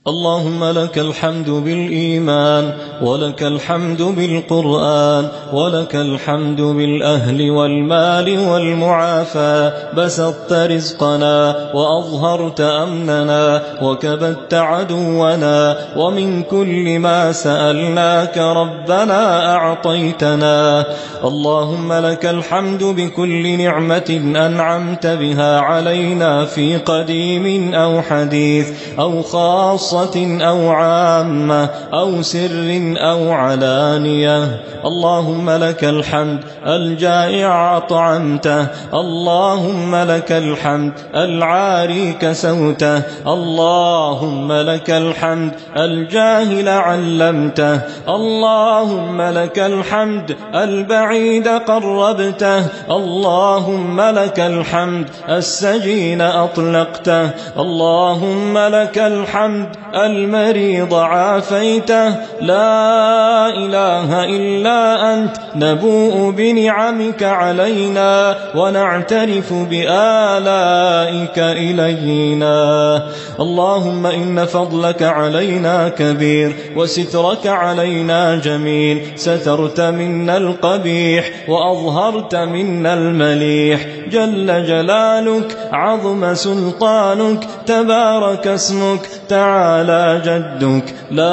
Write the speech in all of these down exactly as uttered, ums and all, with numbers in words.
اللهم لك الحمد بالإيمان، ولك الحمد بالقرآن، ولك الحمد بالأهل والمال والمعافى. بسطت رزقنا وأظهرت أمننا وكبت عدونا، ومن كل ما سألناك ربنا أعطيتنا. اللهم لك الحمد بكل نعمة أنعمت بها علينا في قديم أو حديث أو خاصة أو عامة أو سر أو علانية. اللهم لك الحمد الجائع أطعمته، اللهم لك الحمد العاري كسوته، اللهم لك الحمد الجاهل علمته، اللهم لك الحمد البعيد قربته، اللهم لك الحمد السجين أطلقته، اللهم لك الحمد المريض عافيته. لا إله إلا أنت نبوء بنعمك علينا ونعترف بآلائك إلينا. اللهم إن فضلك علينا كبير وسترك علينا جميل، سترت منا القبيح وأظهرت منا المليح. جل جلالك، عظم سلطانك، تبارك اسمك، تعالى جدك،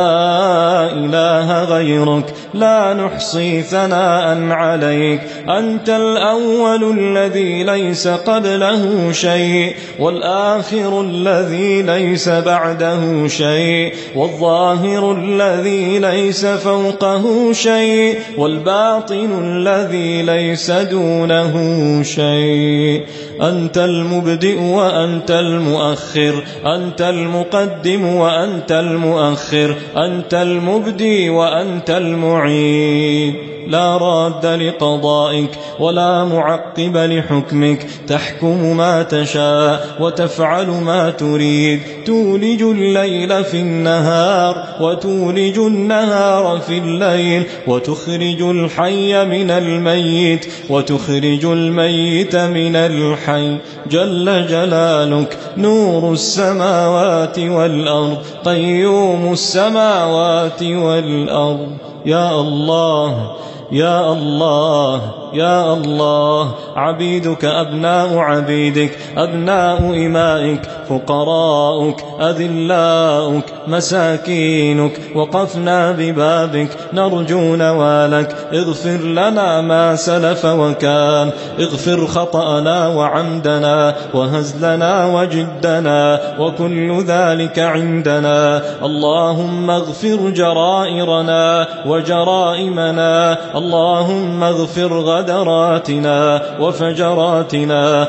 لا إله غيرك، لا نحصي ثناء عليك. أنت الأول الذي ليس قبله شيء، والآخر الذي ليس بعده شيء، والظاهر الذي ليس فوقه شيء، والباطن الذي ليس دونه شيء. أنت المبدئ وأنت المؤخر، أنت المقدم وأنت المؤخر، أنت المبدي وأنت المعيد. لا راد لقضائك ولا معقب لحكمك. تحكم ما تشاء وتفعل ما تريد. تولج الليل في النهار وتولج النهار في الليل، وتخرج الحي من الميت وتخرج الميت من الحي. جل جلالك، نور السماوات والأرض، قيوم السماوات والأرض. يا الله يا الله يا الله، عبيدك أبناء عبيدك، أبناء إمائك، فقراؤك، أذلاؤك، مساكينك، وقفنا ببابك نرجو نوالك. اغفر لنا ما سلف وكان، اغفر خطأنا وعمدنا وهزلنا وجدنا وكل ذلك عندنا. اللهم اغفر جرائرنا وجرائمنا، اللهم اغفر غدراتنا وفجراتنا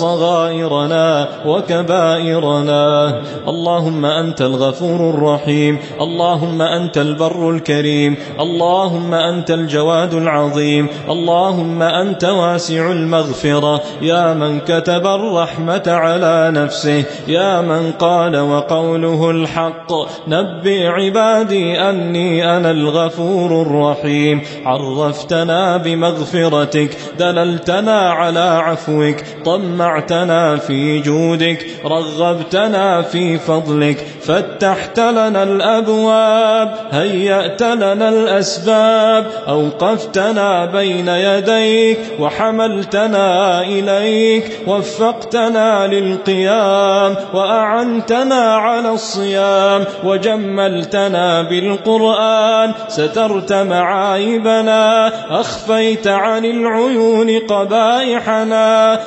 وصغائرنا وكبائرنا. اللهم أنت الغفور الرحيم، اللهم أنت البر الكريم، اللهم أنت الجواد العظيم، اللهم أنت واسع المغفرة. يا من كتب الرحمة على نفسه، يا من قال وقوله الحق: نبئ عبادي أني أنا الغفور الرحيم. عرفتنا بمغفرتك، دللتنا على عفوك، طمعتنا في جودك، رغبتنا في فضلك، فتحت لنا الأبواب، هيأت لنا الأسباب، أوقفتنا بين يديك وحملتنا إليك، وفقتنا للقيام وأعنتنا على الصيام، وجملتنا بالقرآن، سترت معايبنا، أخفيت عن العيون قبائحنا.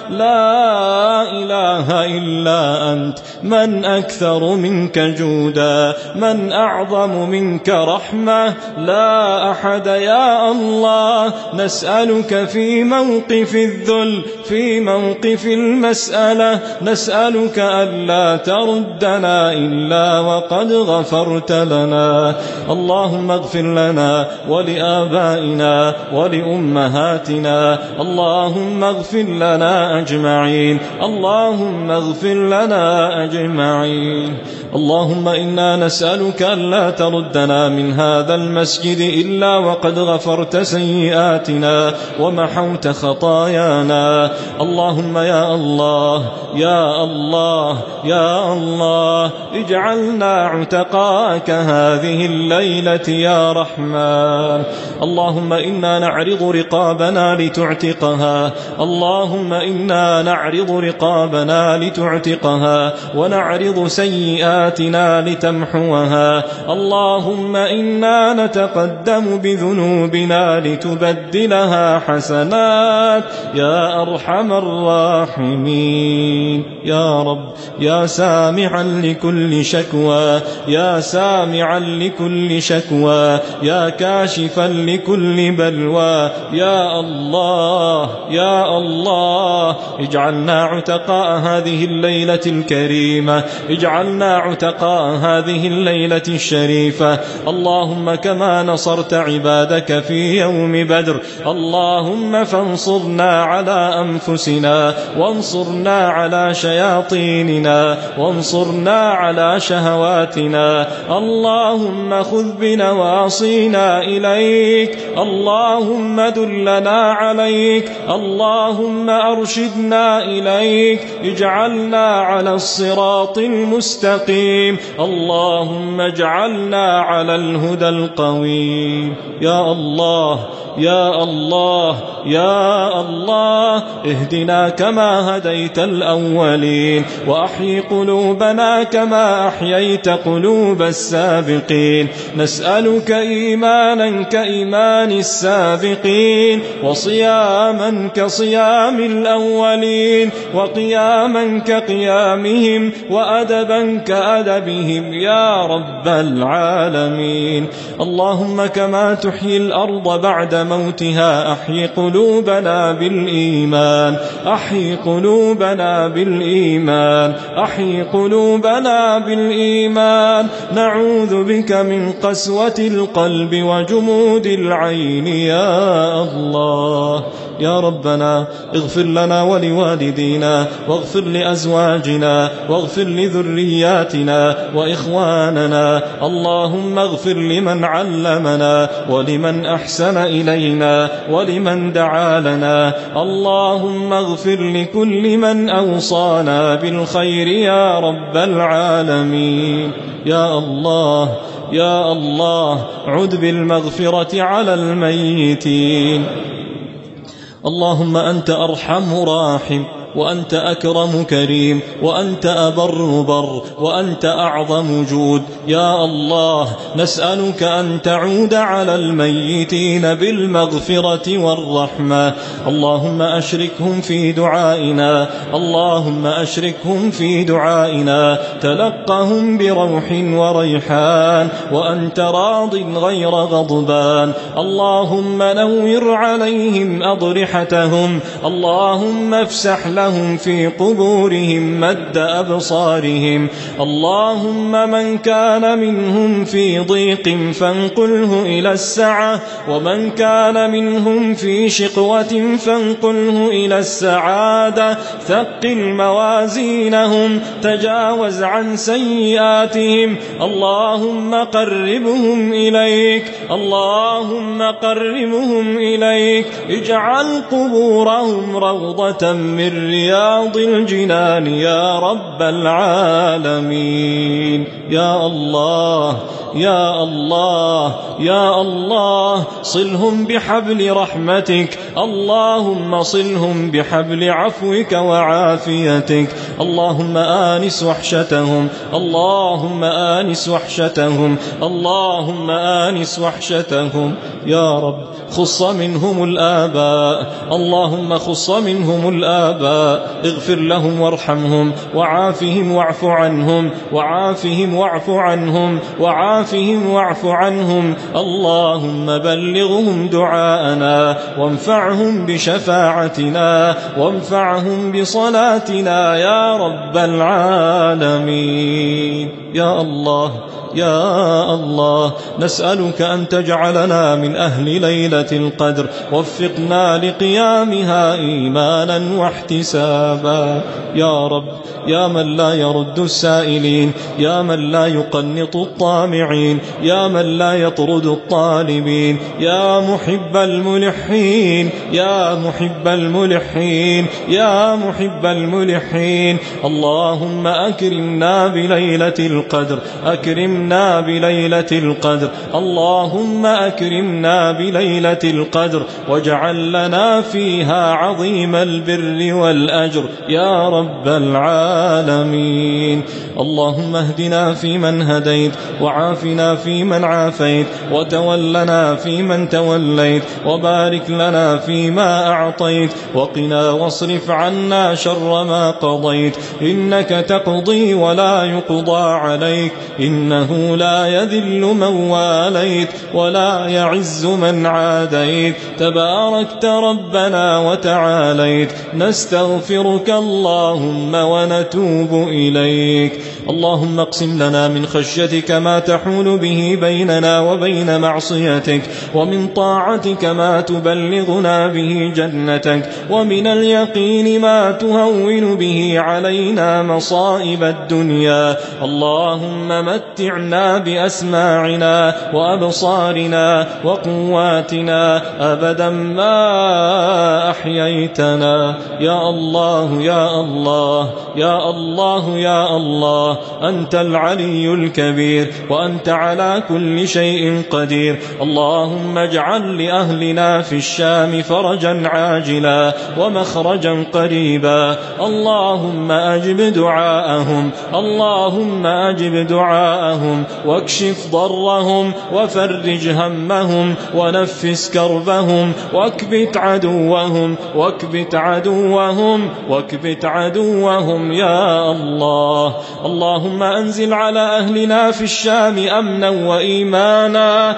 لا إله إلا أنت. من أكثر منك جودا؟ من أعظم منك رحمة؟ لا أحد يا الله. نسألك في موقف الذل، في موقف المسألة، نسألك ألا تردنا إلا وقد غفرت لنا. اللهم اغفر لنا ولآبائنا ولأمهاتنا سيئاتنا. اللهم اغفر لنا أجمعين. اللهم اغفر لنا أجمعين. اللهم إنا نسألك ألا تردنا من هذا المسجد إلا وقد غفرت سيئاتنا ومحوت خطايانا. اللهم يا الله يا الله يا الله اجعلنا عتقاءك هذه الليلة يا رحمن. اللهم إنا نعرض رقابنا لتعتقها. اللهم إنا نعرض رقابنا لتعتقها ونعرض سيئاتنا لتمحوها. اللهم إنا نتقدم بذنوبنا لتبدلها حسنات يا أرحم الراحمين. يا رب يا سامعا لكل شكوى يا سامعا لكل شكوى يا كاشفا لكل بلوى يا الله يا الله اجعلنا عتقاء هذه الليلة الكريمة. اجعلنا عتقاء هذه الليلة الشريفة. اللهم كما نصرت عبادك في يوم بدر اللهم فانصرنا على أنفسنا وانصرنا على شياطيننا وانصرنا على شهواتنا. اللهم خذ بنواصينا إليك. اللهم دلنا عليك. اللهم أرشدنا إليك. اجعلنا على الصراط المستقيم. اللهم اجعلنا على الهدى القويم. يا الله يا الله يا الله اهدنا كما هديت الأولين وأحيي قلوبنا كما أحييت قلوب السابقين. نسألك إيمانا كإيمان السابقين وصياما كصيام الأولين وقياما كقيامهم وأدبا كأدبهم يا رب العالمين. اللهم كما تحيي الأرض بعد موتها أحيي قلوبنا بالإيمان. أحيي قلوبنا بالإيمان. أحيي قلوبنا بالإيمان. نعوذ بك من قسوة القلب وجمود العين يا الله. يا ربنا اغفر لنا ولوالدينا واغفر لأزواجنا واغفر لذرياتنا وإخواننا. اللهم اغفر لمن علمنا ولمن أحسن إلينا ولمن دعا لنا. اللهم اغفر لكل من أوصانا بالخير يا رب العالمين. يا الله يا الله عد بالمغفرة على الميتين. اللهم أنت أرحم راحم وأنت أكرم كريم وأنت أبر بر وأنت أعظم جود. يا الله نسألك أن تعود على الميتين بالمغفرة والرحمة. اللهم أشركهم في دعائنا. اللهم أشركهم في دعائنا. تلقهم بروح وريحان وأنت راض غير غضبان. اللهم نور عليهم أضرحتهم. اللهم افسح لهم في قبورهم مد أبصارهم. اللهم من كان منهم في ضيق فانقله إلى السعة ومن كان منهم في شقوة فانقله إلى السعادة. ثقل موازينهم. تجاوز عن سيئاتهم. اللهم قربهم إليك. اللهم قربهم إليك. اجعل قبورهم روضة من رياض الجنان يا رب العالمين. يا الله يا الله يا الله صلهم بحبل رحمتك. اللهم صلهم بحبل عفوك وعافيتك. اللهم آنس وحشتهم. اللهم آنس وحشتهم. اللهم آنس وحشتهم. يا رب خص منهم الآباء. اللهم خص منهم الآباء. اغفر لهم وارحمهم وعافهم واعف عنهم وعافهم واعف عنهم وعافهم واعف عنهم. اللهم بلغهم دعاءنا وانفعهم بشفاعتنا وانفعهم بصلاتنا يا رب العالمين. يا الله يا الله نسألك أن تجعلنا من أهل ليلة القدر، وفقنا لقيامها إيمانا واحتسابا يا رب، يا من لا يرد السائلين، يا من لا يقنط الطامعين، يا من لا يطرد الطالبين، يا محب الملحين، يا محب الملحين، يا محب الملحين. اللهم أكرمنا بليلة القدر، أكرمنا بليلة القدر، اللهم أكرمنا بليلة القدر، واجعل لنا فيها عظيم البر والأجر يا رب العالمين. اللهم اهدنا فيمن هديت، وعافنا فيمن عافيت، وتولنا فيمن توليت، وبارك لنا فيما أعطيت، وقنا واصرف عنا شر ما قضيت، إنك تقضي ولا يقضى عليك، إنه لا يذل من واليت ولا يعز من عاديت، تباركت ربنا وتعاليت. نستغفرك اللهم ونتوب إليك. اللهم اقسم لنا من خشيتك ما تحول به بيننا وبين معصيتك، ومن طاعتك ما تبلغنا به جنتك، ومن اليقين ما تهون به علينا مصائب الدنيا. اللهم متعنا بأسماعنا وأبصارنا وقواتنا أبدا ما أحييتنا. يا الله يا الله يا الله يا الله، أنت العلي الكبير، وأنت على كل شيء قدير. اللهم اجعل لأهلنا في الشام فرجا عاجلا ومخرجا قريبا. اللهم أجب دعاءهم، اللهم أجب دعاءهم، واكشف ضرهم، وفرج همهم، ونفس كربهم، واكبت عدوهم، واكبت عدوهم، واكبت عدوهم يا الله. اللهم أنزل على أهلنا في الشام أمنا وإيمانا.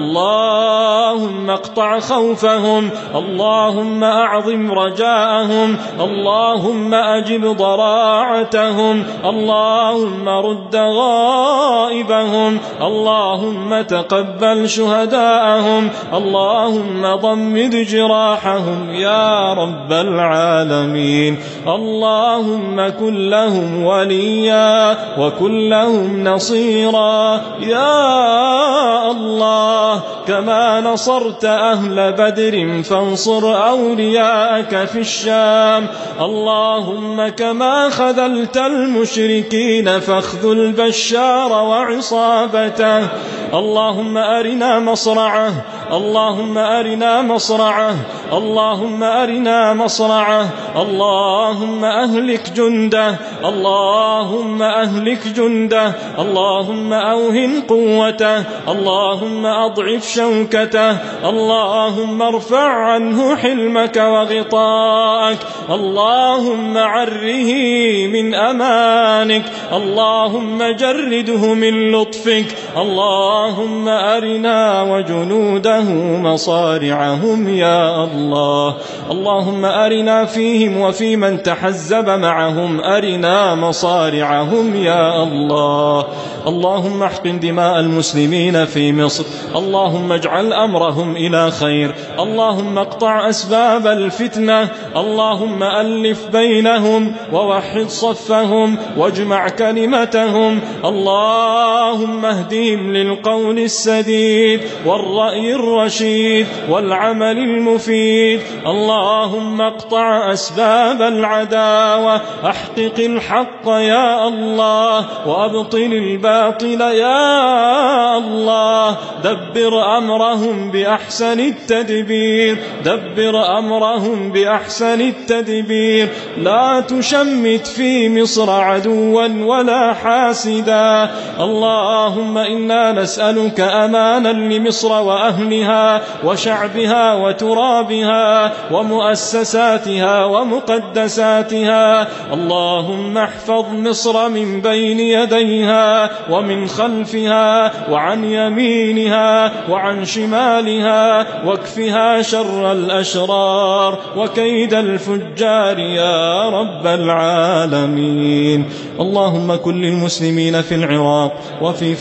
اللهم اقطع خوفهم، اللهم أعظم رجاءهم، اللهم أجب ضراعتهم، اللهم رد غائبهم، اللهم تقبل شهداءهم، اللهم ضمد جراحهم يا رب العالمين. اللهم كن لهم وليا وكن لهم نصيرا يا الله، كما نصرت أهل بدر فانصر أولياءك في الشام. اللهم كما خذلت المشركين فاخذل بشار وعصابته. اللهم أرنا مصرعه، اللهم أرنا مصرعه، اللهم أرنا مصرعه، اللهم أهلك جنده، اللهم أهلك جنده، اللهم أوهن قوته، اللهم أضعف شوكته، اللهم ارفع عنه حلمك وغطاءك، اللهم عره من أمانك، اللهم جرده من لطفك. اللهم أرنا وجنوده مصارعهم يا الله. اللهم أرنا فيهم وفي من تحزب معهم، أرنا مصارعهم يا الله. اللهم احقن دماء المسلمين في مصر، اللهم اجعل أمرهم إلى خير، اللهم اقطع أسباب الفتنة، اللهم ألف بينهم ووحد صفهم واجمع كلمتهم. اللهم اهدهم للقول السديد والرأي الرشيد والعمل المفيد. اللهم اقطع أسباب العداوة، احقق الحق يا الله وأبطل الباطل يا الله. دبر أمرهم بأحسن التدبير، دبر أمرهم بأحسن التدبير. لا تشمت في مصر عدوا ولا حاسدا. اللهم إنا نسألك أمانا لمصر وأهلها وشعبها وترابها ومؤسساتها ومقدساتها. اللهم احفظ مصر من بين يديها ومن خلفها وعن يمينها وعن شمالها، واكفها شر الأشرار وكيد الفجار يا رب العالمين. اللهم كن للمسلمين في العراق وفي فلسطين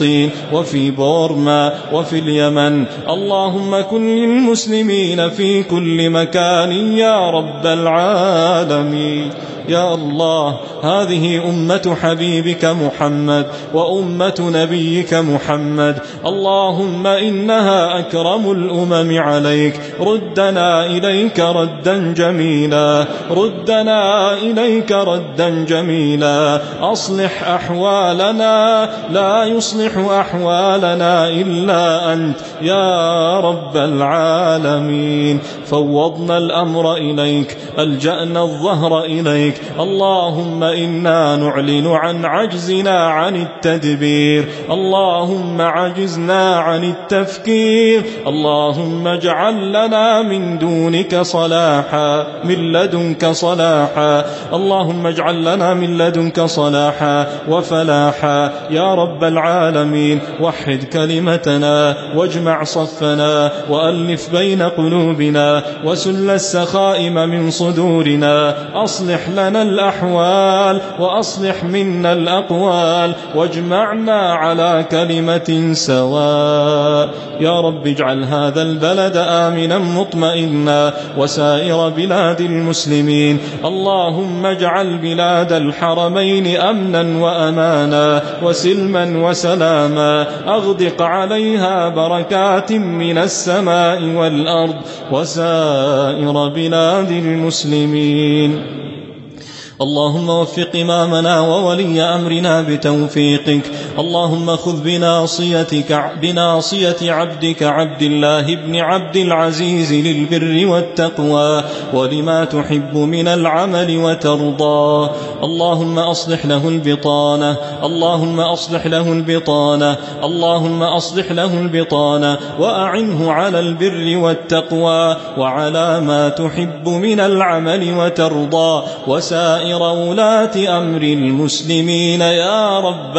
فلسطين وفي بورما وفي اليمن. اللهم كن للمسلمين في كل مكان يا رب العالمين. يا الله، هذه أمة حبيبك محمد وأمة نبيك محمد، اللهم إنها أكرم الأمم عليك. ردنا إليك ردا جميلا، ردنا إليك ردا جميلا. أصلح أحوالنا، لا يصلح أحوالنا إلا أنت يا رب العالمين. فوضنا الأمر إليك، ألجأنا الظهر إليك. اللهم إنا نعلن عن عجزنا عن التدبير، اللهم عجزنا عن التفكير. اللهم اجعل لنا من دونك صلاحا، من لدنك صلاحا. اللهم اجعل لنا من لدنك صلاحا وفلاحا يا رب العالمين. وحد كلمتنا واجمع صفنا وألف بين قلوبنا وسل السخائم من صدورنا. أصلح لنا الأحوال وأصلح منا الأقوال واجمعنا على كلمة سواء. يا رب اجعل هذا البلد آمنا مطمئنا وسائر بلاد المسلمين. اللهم اجعل بلاد الحرمين أمنا وأمانا وسلما وسلاما. أغدق عليها بركات من السماء والأرض وسائر بلاد المسلمين. اللهم وفق إمامنا وولي أمرنا بتوفيقك. اللهم خذ بناصيتك بناصية عبدك عبد الله بن عبد العزيز للبر والتقوى ولما تحب من العمل وترضاه. اللهم أصلح له البطانة، اللهم أصلح له البطانة، اللهم أصلح له البطانة وأعنه على البر والتقوى وعلى ما تحب من العمل وترضى وسائر ولاة أمر المسلمين يا رب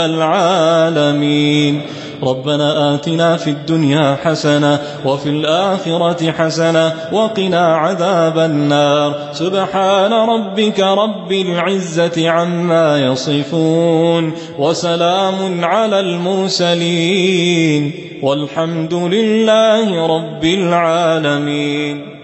العالمين. ربنا آتنا في الدنيا حسنة وفي الآخرة حسنة وقنا عذاب النار. سبحان ربك رب العزة عما يصفون وسلام على المرسلين والحمد لله رب العالمين.